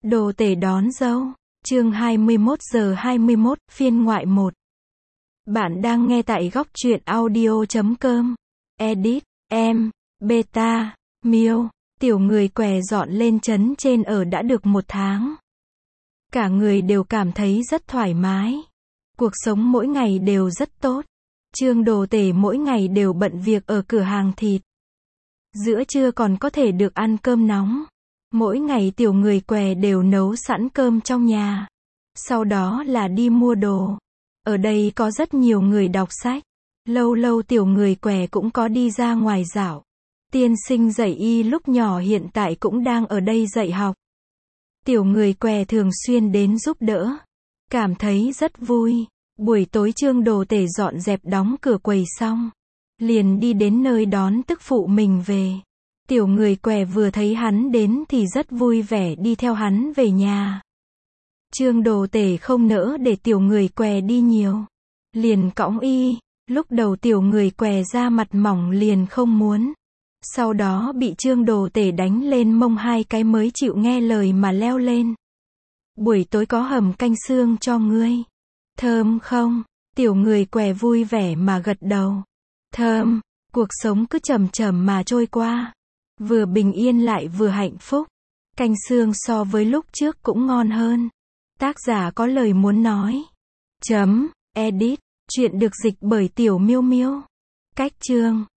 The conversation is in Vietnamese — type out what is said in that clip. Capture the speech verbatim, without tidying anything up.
Đồ tể đón dâu, chương hai mươi mốt giờ hai mươi mốt, phiên ngoại một. Bạn đang nghe tại góc truyện audio chấm com. Edit, em, beta, miêu, tiểu người què dọn lên trấn trên ở đã được một tháng. Cả người đều cảm thấy rất thoải mái. Cuộc sống mỗi ngày đều rất tốt. Trương Đồ Tể mỗi ngày đều bận việc ở cửa hàng thịt. Giữa trưa còn có thể được ăn cơm nóng. Mỗi ngày tiểu người què đều nấu sẵn cơm trong nhà. Sau đó là đi mua đồ. Ở đây có rất nhiều người đọc sách. Lâu lâu tiểu người què cũng có đi ra ngoài dạo. Tiên sinh dạy y lúc nhỏ hiện tại cũng đang ở đây dạy học. Tiểu người què thường xuyên đến giúp đỡ. Cảm thấy rất vui. Buổi tối Trương Đồ Tể dọn dẹp đóng cửa quầy xong. Liền đi đến nơi đón tức phụ mình về. Tiểu người què vừa thấy hắn đến thì rất vui vẻ đi theo hắn về nhà. Trương Đồ Tể không nỡ để tiểu người què đi nhiều. Liền cõng y. Lúc đầu tiểu người què ra mặt mỏng liền không muốn. Sau đó bị Trương Đồ Tể đánh lên mông hai cái mới chịu nghe lời mà leo lên. Buổi tối có hầm canh xương cho ngươi. Thơm không? Tiểu người què vui vẻ mà gật đầu. Thơm. Cuộc sống cứ chậm chậm mà trôi qua. Vừa bình yên lại vừa hạnh phúc. Canh xương so với lúc trước cũng ngon hơn. Tác giả có lời muốn nói. Chấm. Edit. Chuyện được dịch bởi Tiểu Miêu Miêu. Cách chương.